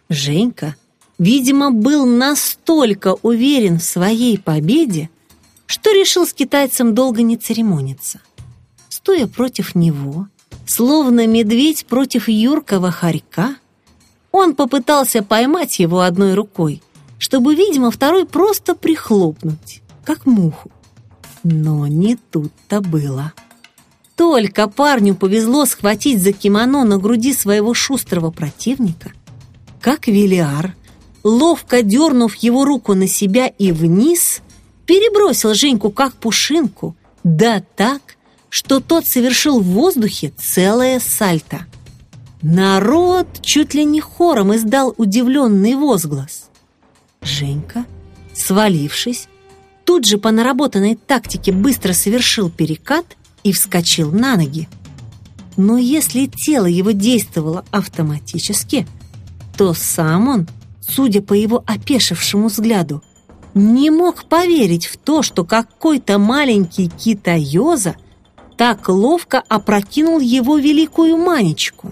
Женька, видимо, был настолько уверен в своей победе, что решил с китайцем долго не церемониться. Стоя против него, словно медведь против юркого хорька, он попытался поймать его одной рукой, чтобы, видимо, второй просто прихлопнуть, как муху. Но не тут-то было. Только парню повезло схватить за кимоно на груди своего шустрого противника, как Велиар, ловко дернув его руку на себя и вниз, перебросил Женьку как пушинку, да так, что тот совершил в воздухе целое сальто. Народ чуть ли не хором издал удивленный возглас. Женька, свалившись, тут же по наработанной тактике быстро совершил перекат и вскочил на ноги. Но если тело его действовало автоматически, то сам он, судя по его опешившему взгляду, не мог поверить в то, что какой-то маленький китаёза так ловко опрокинул его великую Манечку.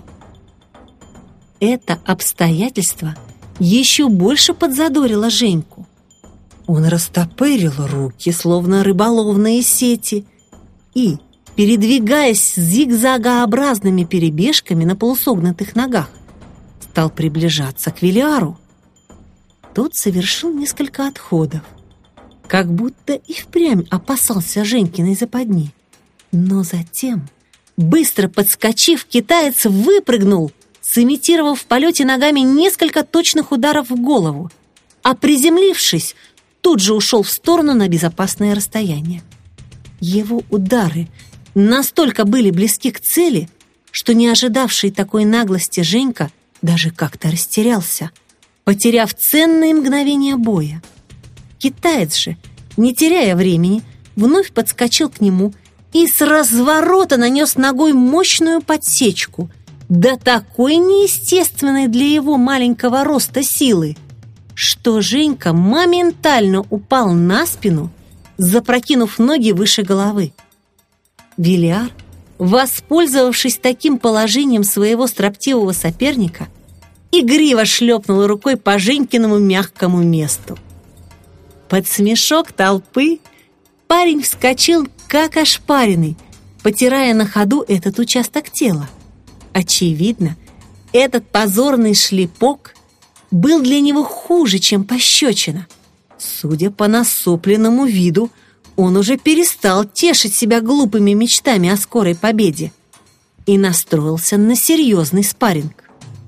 Это обстоятельство еще больше подзадорило Женьку. Он растопырил руки, словно рыболовные сети, и, передвигаясь зигзагообразными перебежками на полусогнутых ногах, стал приближаться к Велиару. Тот совершил несколько отходов, как будто и впрямь опасался Женькиной западни. Но затем, быстро подскочив, китаец выпрыгнул, сымитировав в полете ногами несколько точных ударов в голову, а приземлившись, тут же ушел в сторону на безопасное расстояние. Его удары настолько были близки к цели, что не ожидавший такой наглости Женька даже как-то растерялся, потеряв ценные мгновения боя. Китаец же, не теряя времени, вновь подскочил к нему и с разворота нанес ногой мощную подсечку, да такой неестественной для его маленького роста силы, что Женька моментально упал на спину, запрокинув ноги выше головы. Велиар, воспользовавшись таким положением своего строптивого соперника, игриво шлепнул рукой по Женькиному мягкому месту. Под смешок толпы парень вскочил, как ошпаренный, потирая на ходу этот участок тела. Очевидно, этот позорный шлепок был для него хуже, чем пощечина. Судя по насупленному виду, он уже перестал тешить себя глупыми мечтами о скорой победе и настроился на серьезный спарринг.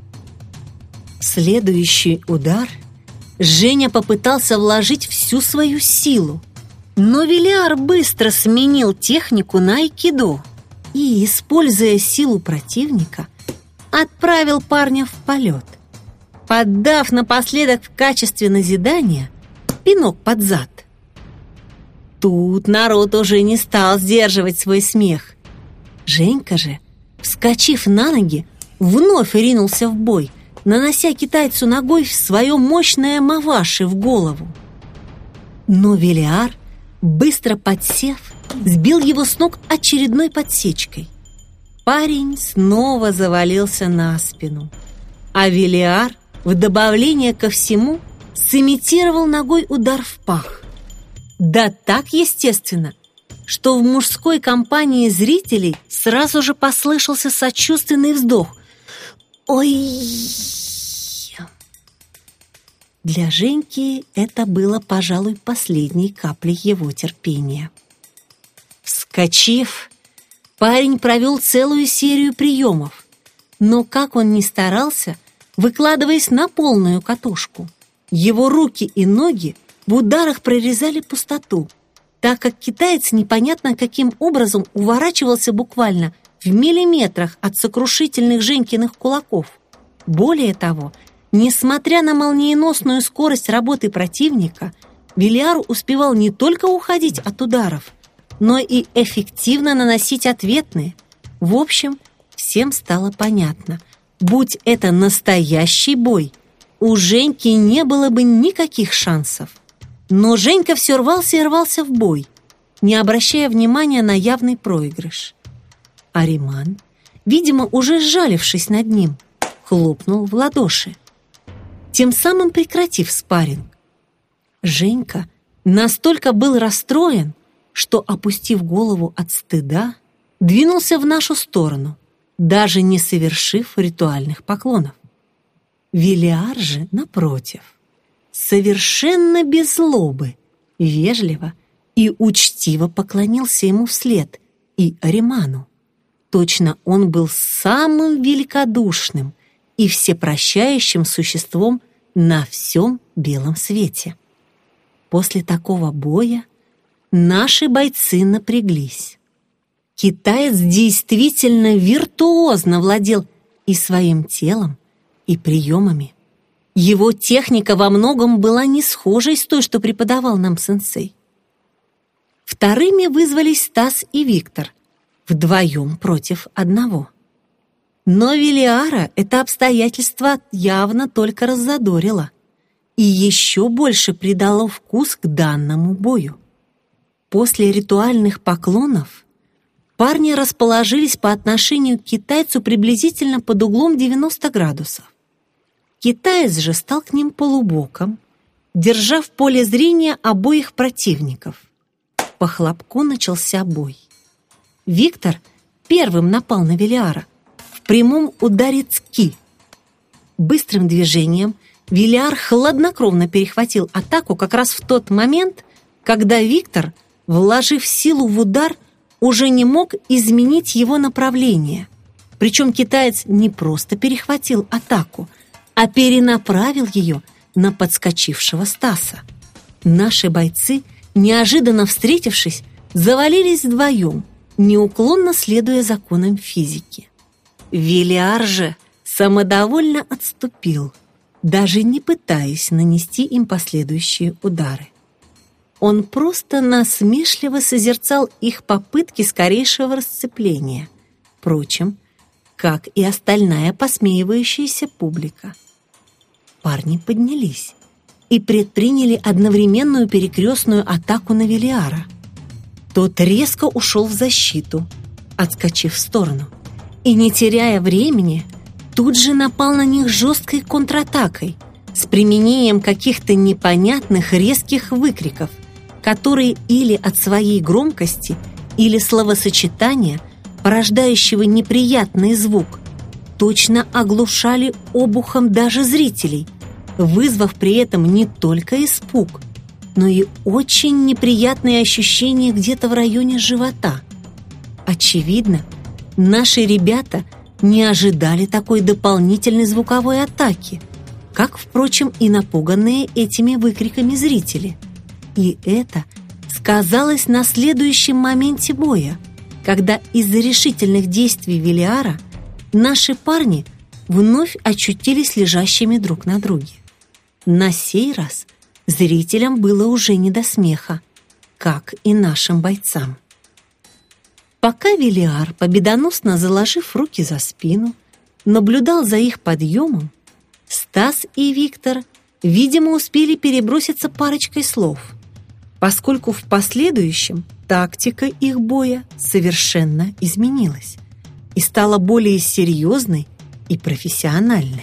В следующий удар Женя попытался вложить всю свою силу, но Велиар быстро сменил технику на айкидо и, используя силу противника, отправил парня в полет, поддав напоследок в качестве назидания пинок под зад. Тут народ уже не стал сдерживать свой смех. Женька же, вскочив на ноги, вновь ринулся в бой, нанося китайцу ногой свое мощное маваши в голову. Но Велиар, быстро подсев, сбил его с ног очередной подсечкой. Парень снова завалился на спину, а Велиар, в добавление ко всему, сымитировал ногой удар в пах. Да так естественно, что в мужской компании зрителей сразу же послышался сочувственный вздох. «Ой!» Для Женьки это было, пожалуй, последней каплей его терпения. Вскочив, парень провел целую серию приемов, но как он ни старался, выкладываясь на полную катушку, его руки и ноги в ударах прорезали пустоту, так как китаец непонятно каким образом уворачивался буквально в миллиметрах от сокрушительных Женькиных кулаков. Более того, несмотря на молниеносную скорость работы противника, Велиар успевал не только уходить от ударов, но и эффективно наносить ответные. В общем, всем стало понятно, будь это настоящий бой, у Женьки не было бы никаких шансов. Но Женька все рвался и рвался в бой, не обращая внимания на явный проигрыш. Ариман, видимо, уже сжалившись над ним, хлопнул в ладоши. тем самым прекратив спарринг. Женька настолько был расстроен, что, опустив голову от стыда, двинулся в нашу сторону, даже не совершив ритуальных поклонов. Велиар же, напротив, совершенно без злобы, вежливо и учтиво поклонился ему вслед и Ариману. Точно он был самым великодушным и всепрощающим существом на всем белом свете. После такого боя наши бойцы напряглись. Китаец действительно виртуозно владел и своим телом, и приемами. Его техника во многом была не схожей с той, что преподавал нам сенсей. Вторыми вызвались Стас и Виктор, вдвоем против одного. Но Велиара это обстоятельство явно только раззадорило и еще больше придало вкус к данному бою. После ритуальных поклонов парни расположились по отношению к китайцу приблизительно под углом 90 градусов. Китаец же стал к ним полубоком, держа в поле зрения обоих противников. По хлопку начался бой. Виктор первым напал на Велиара в прямом ударе цки. Быстрым движением Велиар хладнокровно перехватил атаку как раз в тот момент, когда Виктор, вложив силу в удар, уже не мог изменить его направление. Причем китаец не просто перехватил атаку, а перенаправил ее на подскочившего Стаса. Наши бойцы, неожиданно встретившись, завалились вдвоем, неуклонно следуя законам физики. Велиар же самодовольно отступил, даже не пытаясь нанести им последующие удары. Он просто насмешливо созерцал их попытки скорейшего расцепления, впрочем, как и остальная посмеивающаяся публика. Парни поднялись и предприняли одновременную перекрестную атаку на Велиара. Тот резко ушел в защиту, отскочив в сторону, и, не теряя времени, тут же напал на них жесткой контратакой с применением каких-то непонятных резких выкриков, которые или от своей громкости, или словосочетания, порождающего неприятный звук, точно оглушали обухом даже зрителей, вызвав при этом не только испуг, но и очень неприятные ощущения где-то в районе живота. Очевидно, наши ребята не ожидали такой дополнительной звуковой атаки, как, впрочем, и напуганные этими выкриками зрители. И это сказалось на следующем моменте боя, когда из-за решительных действий Велиара наши парни вновь очутились лежащими друг на друге. На сей раз зрителям было уже не до смеха, как и нашим бойцам. Пока Велиар, победоносно заложив руки за спину, наблюдал за их подъемом, Стас и Виктор, видимо, успели переброситься парочкой слов, поскольку в последующем тактика их боя совершенно изменилась и стала более серьезной и профессиональной.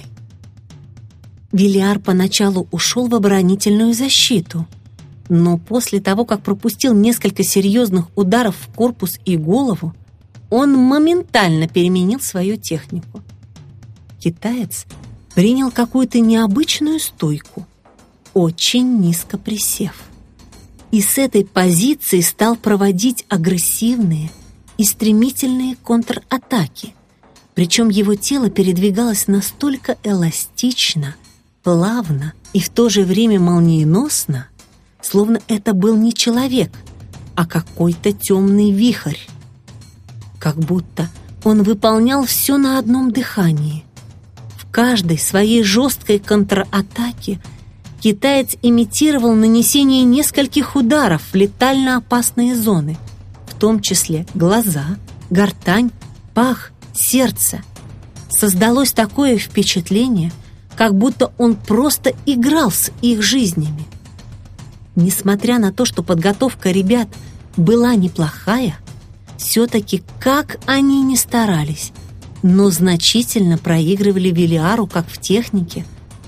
Велиар поначалу ушел в оборонительную защиту, но после того, как пропустил несколько серьезных ударов в корпус и голову, он моментально переменил свою технику. Китаец принял какую-то необычную стойку, очень низко присев, и с этой позиции стал проводить агрессивные и стремительные контратаки, причем его тело передвигалось настолько эластично, плавно и в то же время молниеносно, словно это был не человек, а какой-то темный вихрь. Как будто он выполнял все на одном дыхании. В каждой своей жесткой контратаке китаец имитировал нанесение нескольких ударов в летально опасные зоны, в том числе глаза, гортань, пах, сердце. Создалось такое впечатление, как будто он просто играл с их жизнями. Несмотря на то, что подготовка ребят была неплохая, все-таки как они ни старались, но значительно проигрывали Велиару как в технике, так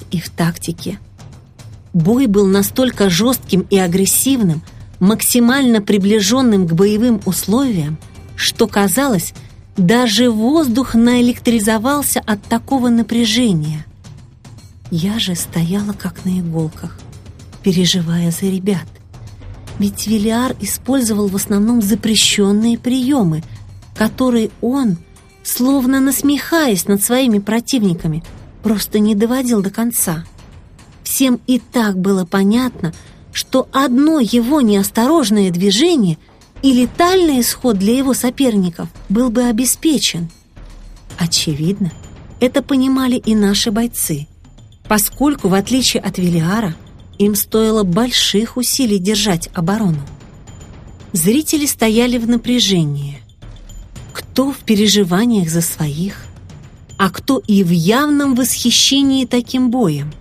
и в тактике. Бой был настолько жестким и агрессивным, максимально приближенным к боевым условиям, что, казалось, даже воздух наэлектризовался от такого напряжения. Я же стояла как на иголках, переживая за ребят. Ведь Велиар использовал в основном запрещенные приемы, которые он, словно насмехаясь над своими противниками, просто не доводил до конца. Всем и так было понятно, что одно его неосторожное движение и летальный исход для его соперников был бы обеспечен. Очевидно, это понимали и наши бойцы, поскольку, в отличие от Велиара, им стоило больших усилий держать оборону. Зрители стояли в напряжении. Кто в переживаниях за своих, а кто и в явном восхищении таким боем.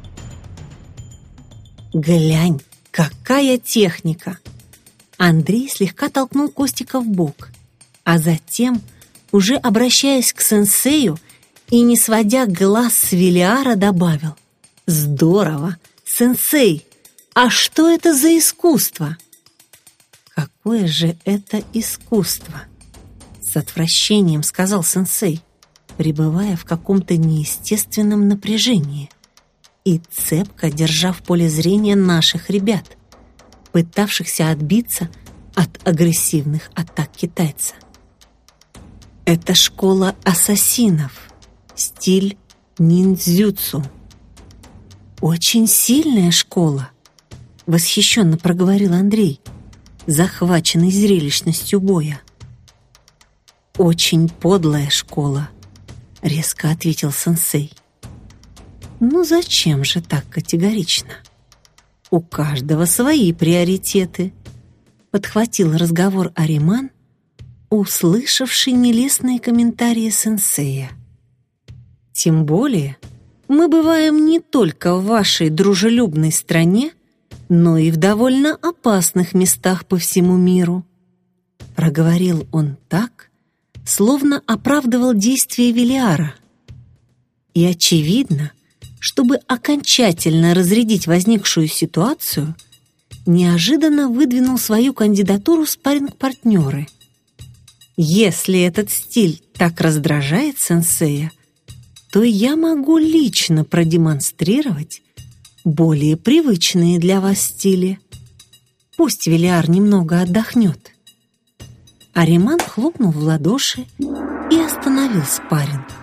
«Глянь, какая техника!» Андрей слегка толкнул Костика в бок, а затем, уже обращаясь к сенсею и не сводя глаз с Велиара, добавил: «Здорово! Сенсей, а что это за искусство?» «Какое же это искусство?» С отвращением сказал сенсей, пребывая в каком-то неестественном напряжении и цепко держа в поле зрения наших ребят, пытавшихся отбиться от агрессивных атак китайца. «Это школа ассасинов, стиль ниндзюцу». «Очень сильная школа», — восхищенно проговорил Андрей, захваченный зрелищностью боя. «Очень подлая школа», — резко ответил сенсей. «Ну зачем же так категорично? У каждого свои приоритеты», — подхватил разговор Ариман, услышавший нелестные комментарии сенсея. «Тем более мы бываем не только в вашей дружелюбной стране, но и в довольно опасных местах по всему миру», — проговорил он так, словно оправдывал действия Велиара. И очевидно, чтобы окончательно разрядить возникшую ситуацию, неожиданно выдвинул свою кандидатуру в спарринг-партнеры. «Если этот стиль так раздражает сенсея, то я могу лично продемонстрировать более привычные для вас стили. Пусть Велиар немного отдохнет». Ариман хлопнул в ладоши и остановил спарринг.